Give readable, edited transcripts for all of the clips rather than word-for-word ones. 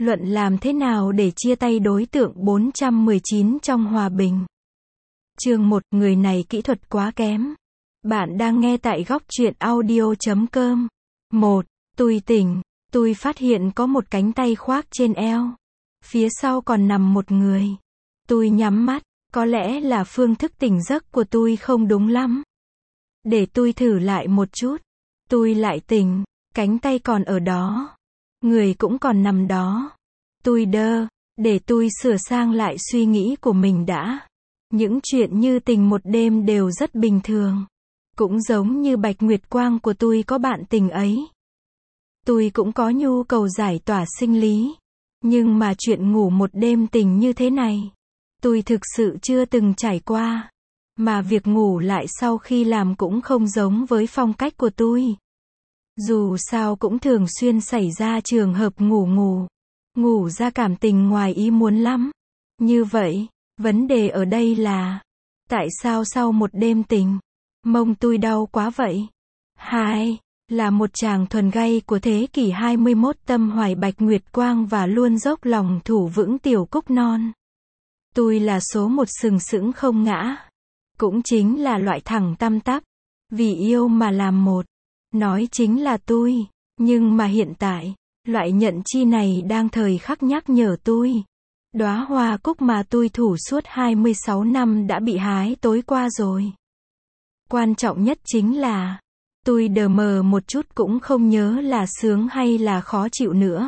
Luận làm thế nào để chia tay đối tượng 419 trong hòa bình. Chương 1, người này kỹ thuật quá kém. Bạn đang nghe tại góc truyện audio.com. 1. Tôi tỉnh. Tôi phát hiện có một cánh tay khoác trên eo. Phía sau còn nằm một người. Tôi nhắm mắt. Có lẽ là phương thức tỉnh giấc của tôi không đúng lắm. Để tôi thử lại một chút. Tôi lại tỉnh. Cánh tay còn ở đó. Người cũng còn nằm đó. Tôi đơ. Để tôi sửa sang lại suy nghĩ của mình đã. Những chuyện như tình một đêm đều rất bình thường. Cũng giống như Bạch Nguyệt Quang của tôi có bạn tình ấy. Tôi cũng có nhu cầu giải tỏa sinh lý. Nhưng mà chuyện ngủ một đêm tình như thế này, tôi thực sự chưa từng trải qua. Mà việc ngủ lại sau khi làm cũng không giống với phong cách của tôi. Dù sao cũng thường xuyên xảy ra trường hợp ngủ ra cảm tình ngoài ý muốn lắm. Như vậy, vấn đề ở đây là, tại sao sau một đêm tình, mông tôi đau quá vậy? 2. Là một chàng thuần gay của thế kỷ 21 tâm hoài Bạch Nguyệt Quang và luôn dốc lòng thủ vững Tiểu Cúc Non. Tôi là số một sừng sững không ngã. Cũng chính là loại thẳng tăm tắp. Vì yêu mà làm một. Nói chính là tôi. Nhưng mà hiện tại, loại nhận chi này đang thời khắc nhắc nhở tôi. Đóa hoa cúc mà tôi thủ suốt 26 năm đã bị hái tối qua rồi. Quan trọng nhất chính là, tôi đờ mờ một chút cũng không nhớ là sướng hay là khó chịu nữa.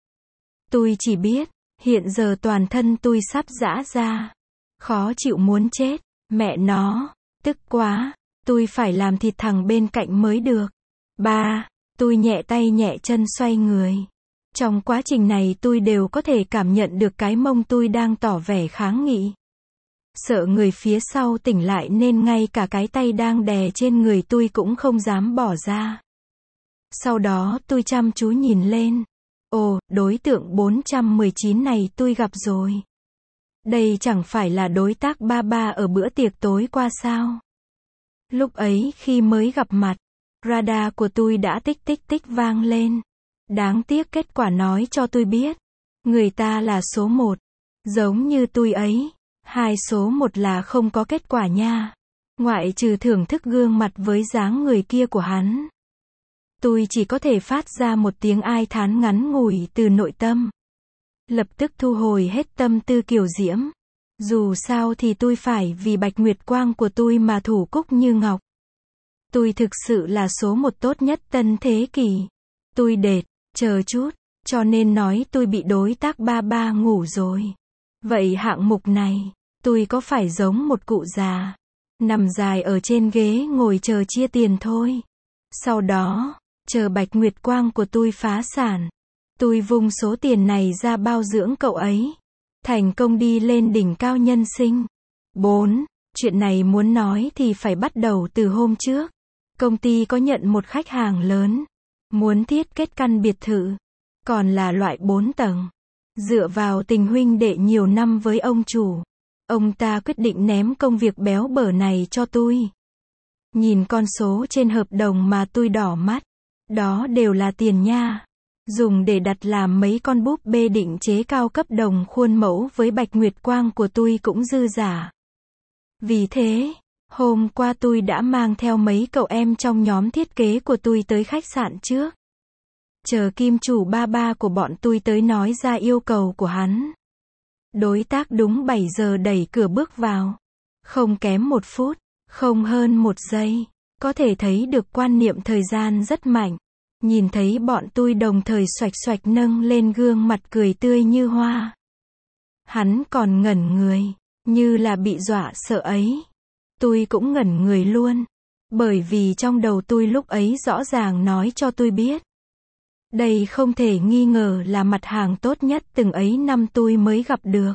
Tôi chỉ biết, hiện giờ toàn thân tôi sắp giã ra. Khó chịu muốn chết, mẹ nó, tức quá, tôi phải làm thịt thằng bên cạnh mới được. 3. Tôi nhẹ tay nhẹ chân xoay người. Trong quá trình này tôi đều có thể cảm nhận được cái mông tôi đang tỏ vẻ kháng nghị. Sợ người phía sau tỉnh lại nên ngay cả cái tay đang đè trên người tôi cũng không dám bỏ ra. Sau đó tôi chăm chú nhìn lên. Ồ, đối tượng 419 này tôi gặp rồi. Đây chẳng phải là đối tác ba ba ở bữa tiệc tối qua sao? Lúc ấy khi mới gặp mặt, radar của tôi đã tích tích tích vang lên. Đáng tiếc kết quả nói cho tôi biết, người ta là số 1. Giống như tôi ấy, 2 số 1 là không có kết quả nha. Ngoại trừ thưởng thức gương mặt với dáng người kia của hắn. Tôi chỉ có thể phát ra một tiếng ai thán ngắn ngủi từ nội tâm. Lập tức thu hồi hết tâm tư kiều diễm. Dù sao thì tôi phải vì Bạch Nguyệt Quang của tôi mà thủ cúc như ngọc. Tôi thực sự là số 1 tốt nhất tân thế kỷ. Tôi đệt, chờ chút, cho nên nói tôi bị đối tác ba ba ngủ rồi. Vậy hạng mục này, tôi có phải giống một cụ già, nằm dài ở trên ghế ngồi chờ chia tiền thôi. Sau đó, chờ Bạch Nguyệt Quang của tôi phá sản. Tôi vung số tiền này ra bao dưỡng cậu ấy. Thành công đi lên đỉnh cao nhân sinh. 4. Chuyện này muốn nói thì phải bắt đầu từ hôm trước. Công ty có nhận một khách hàng lớn. Muốn thiết kế căn biệt thự. Còn là loại 4 tầng. Dựa vào tình huynh đệ nhiều năm với ông chủ. Ông ta quyết định ném công việc béo bở này cho tôi. Nhìn con số trên hợp đồng mà tôi đỏ mắt. Đó đều là tiền nha. Dùng để đặt làm mấy con búp bê định chế cao cấp đồng khuôn mẫu với Bạch Nguyệt Quang của tôi cũng dư giả. Vì thế, hôm qua tôi đã mang theo mấy cậu em trong nhóm thiết kế của tôi tới khách sạn trước. Chờ kim chủ ba ba của bọn tôi tới nói ra yêu cầu của hắn. Đối tác đúng 7 giờ đẩy cửa bước vào. Không kém 1 phút, không hơn 1 giây. Có thể thấy được quan niệm thời gian rất mạnh. Nhìn thấy bọn tôi đồng thời xoạch xoạch nâng lên gương mặt cười tươi như hoa. Hắn còn ngẩn người, như là bị dọa sợ ấy. Tôi cũng ngẩn người luôn. Bởi vì trong đầu tôi lúc ấy rõ ràng nói cho tôi biết. Đây không thể nghi ngờ là mặt hàng tốt nhất từng ấy năm tôi mới gặp được.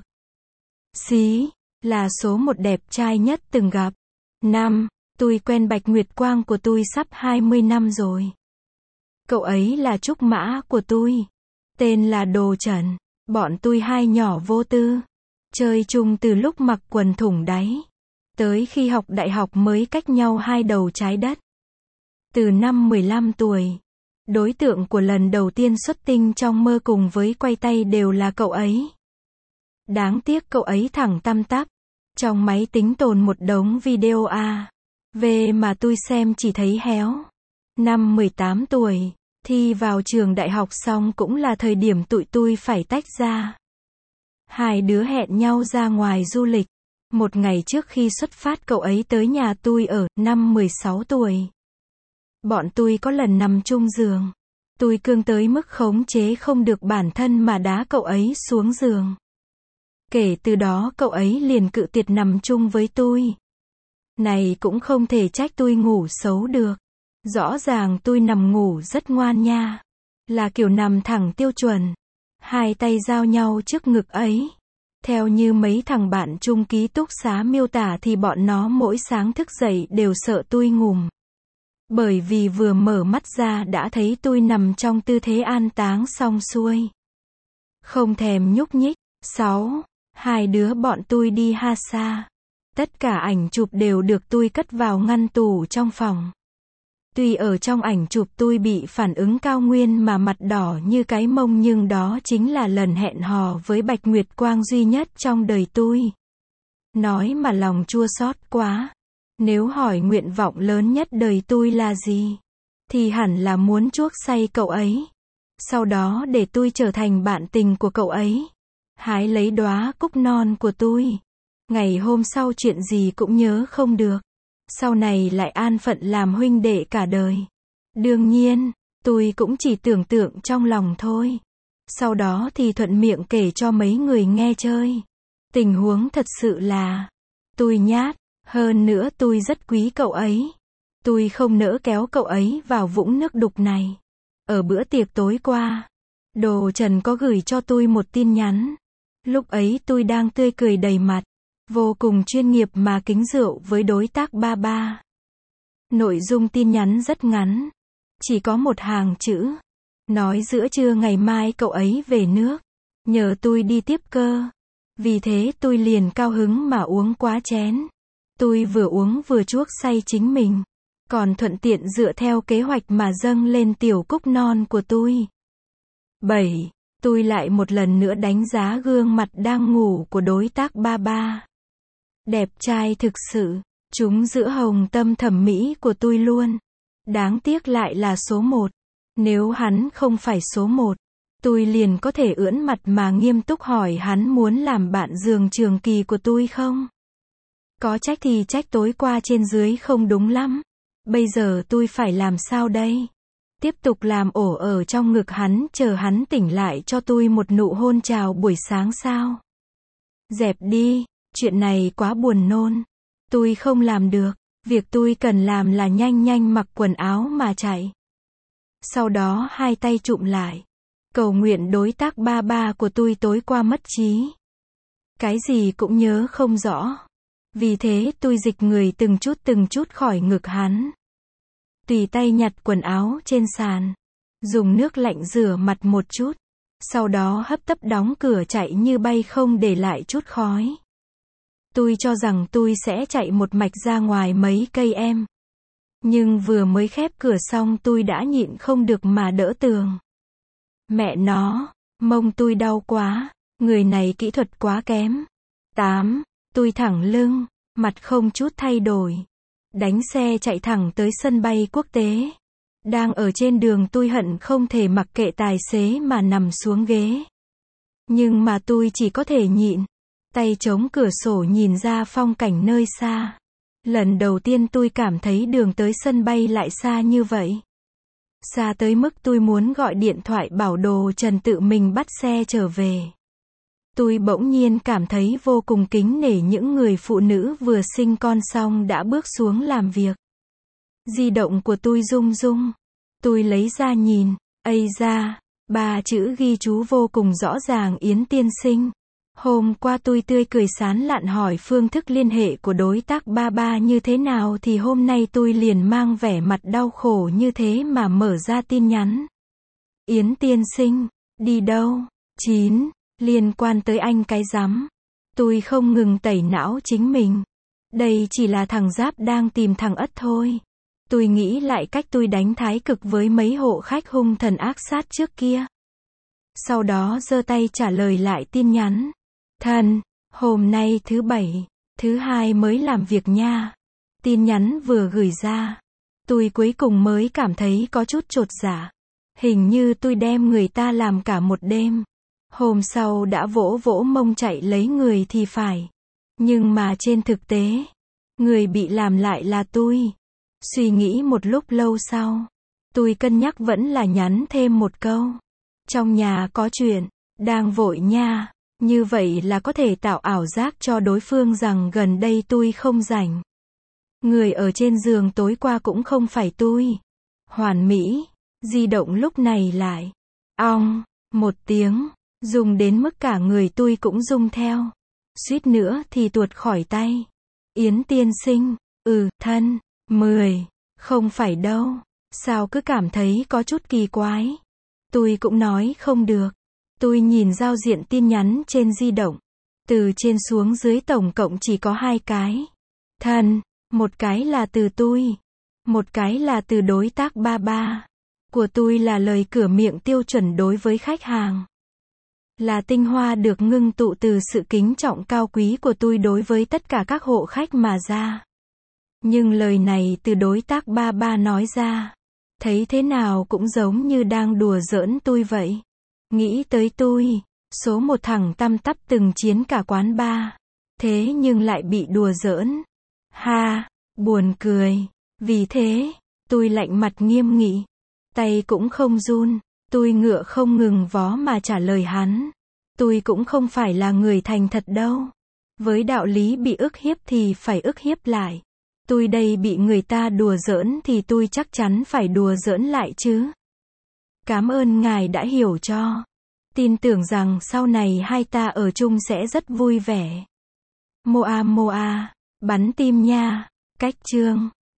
Xí, là số 1 đẹp trai nhất từng gặp. 5. Tôi quen Bạch Nguyệt Quang của tôi sắp 20 năm rồi. Cậu ấy là trúc mã của tôi. Tên là Đồ Trần. Bọn tôi hai nhỏ vô tư. Chơi chung từ lúc mặc quần thủng đáy. Tới khi học đại học mới cách nhau 2 đầu trái đất. Từ năm 15 tuổi. Đối tượng của lần đầu tiên xuất tinh trong mơ cùng với quay tay đều là cậu ấy. Đáng tiếc cậu ấy thẳng tăm tắp. Trong máy tính tồn một đống video mà tôi xem chỉ thấy héo. Năm 18 tuổi, thi vào trường đại học xong cũng là thời điểm tụi tôi phải tách ra. Hai đứa hẹn nhau ra ngoài du lịch. Một ngày trước khi xuất phát cậu ấy tới nhà tôi ở, năm 16 tuổi. Bọn tôi có lần nằm chung giường. Tôi cương tới mức khống chế không được bản thân mà đá cậu ấy xuống giường. Kể từ đó cậu ấy liền cự tuyệt nằm chung với tôi. Này cũng không thể trách tôi ngủ xấu được. Rõ ràng tôi nằm ngủ rất ngoan nha. Là kiểu nằm thẳng tiêu chuẩn. Hai tay giao nhau trước ngực ấy. Theo như mấy thằng bạn chung ký túc xá miêu tả thì bọn nó mỗi sáng thức dậy đều sợ tôi ngủm. Bởi vì vừa mở mắt ra đã thấy tôi nằm trong tư thế an táng xong xuôi. Không thèm nhúc nhích. 6. Hai đứa bọn tôi đi ha xa. Tất cả ảnh chụp đều được tôi cất vào ngăn tủ trong phòng. Tuy ở trong ảnh chụp tôi bị phản ứng cao nguyên mà mặt đỏ như cái mông nhưng đó chính là lần hẹn hò với Bạch Nguyệt Quang duy nhất trong đời tôi. Nói mà lòng chua xót quá. Nếu hỏi nguyện vọng lớn nhất đời tôi là gì? Thì hẳn là muốn chuốc say cậu ấy. Sau đó để tôi trở thành bạn tình của cậu ấy. Hái lấy đóa cúc non của tôi. Ngày hôm sau chuyện gì cũng nhớ không được. Sau này lại an phận làm huynh đệ cả đời. Đương nhiên, tôi cũng chỉ tưởng tượng trong lòng thôi. Sau đó thì thuận miệng kể cho mấy người nghe chơi. Tình huống thật sự là, tôi nhát, hơn nữa tôi rất quý cậu ấy. Tôi không nỡ kéo cậu ấy vào vũng nước đục này. Ở bữa tiệc tối qua, Đồ Trần có gửi cho tôi một tin nhắn. Lúc ấy tôi đang tươi cười đầy mặt. Vô cùng chuyên nghiệp mà kính rượu với đối tác ba. Nội dung tin nhắn rất ngắn. Chỉ có một hàng chữ. Nói giữa trưa ngày mai cậu ấy về nước. Nhờ tôi đi tiếp cơ. Vì thế tôi liền cao hứng mà uống quá chén. Tôi vừa uống vừa chuốc say chính mình. Còn thuận tiện dựa theo kế hoạch mà dâng lên tiểu cúc non của tôi. 7. Tôi lại một lần nữa đánh giá gương mặt đang ngủ của đối tác ba. Đẹp trai thực sự. Chúng giữa hồng tâm thẩm mỹ của tôi luôn. Đáng tiếc lại là số 1. Nếu hắn không phải số 1, tôi liền có thể ưỡn mặt mà nghiêm túc hỏi hắn muốn làm bạn giường trường kỳ của tôi không? Có trách thì trách tối qua trên dưới không đúng lắm. Bây giờ tôi phải làm sao đây? Tiếp tục làm ổ ở trong ngực hắn chờ hắn tỉnh lại cho tôi một nụ hôn chào buổi sáng sao? Dẹp đi, chuyện này quá buồn nôn. Tôi không làm được, việc tôi cần làm là nhanh nhanh mặc quần áo mà chạy. Sau đó hai tay chụm lại. Cầu nguyện đối tác ba của tôi tối qua mất trí. Cái gì cũng nhớ không rõ. Vì thế tôi dịch người từng chút khỏi ngực hắn. Tùy tay nhặt quần áo trên sàn. Dùng nước lạnh rửa mặt một chút. Sau đó hấp tấp đóng cửa chạy như bay không để lại chút khói. Tôi cho rằng tôi sẽ chạy một mạch ra ngoài mấy cây em. Nhưng vừa mới khép cửa xong tôi đã nhịn không được mà đỡ tường. Mẹ nó, mông tôi đau quá, người này kỹ thuật quá kém. 8. Tôi thẳng lưng, mặt không chút thay đổi. Đánh xe chạy thẳng tới sân bay quốc tế. Đang ở trên đường tôi hận không thể mặc kệ tài xế mà nằm xuống ghế. Nhưng mà tôi chỉ có thể nhịn. Tay chống cửa sổ nhìn ra phong cảnh nơi xa. Lần đầu tiên tôi cảm thấy đường tới sân bay lại xa như vậy. Xa tới mức tôi muốn gọi điện thoại bảo Đồ Trần tự mình bắt xe trở về. Tôi bỗng nhiên cảm thấy vô cùng kính nể những người phụ nữ vừa sinh con xong đã bước xuống làm việc. Di động của tôi rung rung. Tôi lấy ra nhìn. Ây da, 3 chữ ghi chú vô cùng rõ ràng Yến tiên sinh. Hôm qua tôi tươi cười sán lạn hỏi phương thức liên hệ của đối tác ba như thế nào thì hôm nay tôi liền mang vẻ mặt đau khổ như thế mà mở ra tin nhắn. Yến tiên sinh, đi đâu? 9. Liên quan tới anh cái rắm. Tôi không ngừng tẩy não chính mình. Đây chỉ là thằng Giáp đang tìm thằng Ất thôi. Tôi nghĩ lại cách tôi đánh thái cực với mấy hộ khách hung thần ác sát trước kia. Sau đó giơ tay trả lời lại tin nhắn. Thần, hôm nay thứ bảy, thứ hai mới làm việc nha. Tin nhắn vừa gửi ra, tôi cuối cùng mới cảm thấy có chút chột dạ. Hình như tôi đem người ta làm cả một đêm. Hôm sau đã vỗ vỗ mông chạy lấy người thì phải. Nhưng mà trên thực tế, người bị làm lại là tôi. Suy nghĩ một lúc lâu sau, tôi cân nhắc vẫn là nhắn thêm một câu. Trong nhà có chuyện, đang vội nha. Như vậy là có thể tạo ảo giác cho đối phương rằng gần đây tôi không rảnh. Người ở trên giường tối qua cũng không phải tôi. Hoàn mỹ. Di động lúc này lại ong một tiếng, rung đến mức cả người tôi cũng rung theo. Suýt nữa thì tuột khỏi tay. Yến tiên sinh, thân, 10, không phải đâu. Sao cứ cảm thấy có chút kỳ quái. Tôi cũng nói không được. Tôi nhìn giao diện tin nhắn trên di động. Từ trên xuống dưới tổng cộng chỉ có 2 cái. Thân, một cái là từ tôi, một cái là từ đối tác ba ba. Của tôi là lời cửa miệng tiêu chuẩn đối với khách hàng. Là tinh hoa được ngưng tụ từ sự kính trọng cao quý của tôi đối với tất cả các hộ khách mà ra. Nhưng lời này từ đối tác ba ba nói ra, thấy thế nào cũng giống như đang đùa giỡn tôi vậy. Nghĩ tới tôi, số một thằng tăm tắp từng chiến cả quán bar. Thế nhưng lại bị đùa giỡn. Ha, buồn cười. Vì thế, tôi lạnh mặt nghiêm nghị. Tay cũng không run. Tôi ngựa không ngừng vó mà trả lời hắn. Tôi cũng không phải là người thành thật đâu. Với đạo lý bị ức hiếp thì phải ức hiếp lại. Tôi đây bị người ta đùa giỡn thì tôi chắc chắn phải đùa giỡn lại chứ. Cảm ơn ngài đã hiểu cho. Tin tưởng rằng sau này hai ta ở chung sẽ rất vui vẻ. Moa moa, bắn tim nha. Cách chương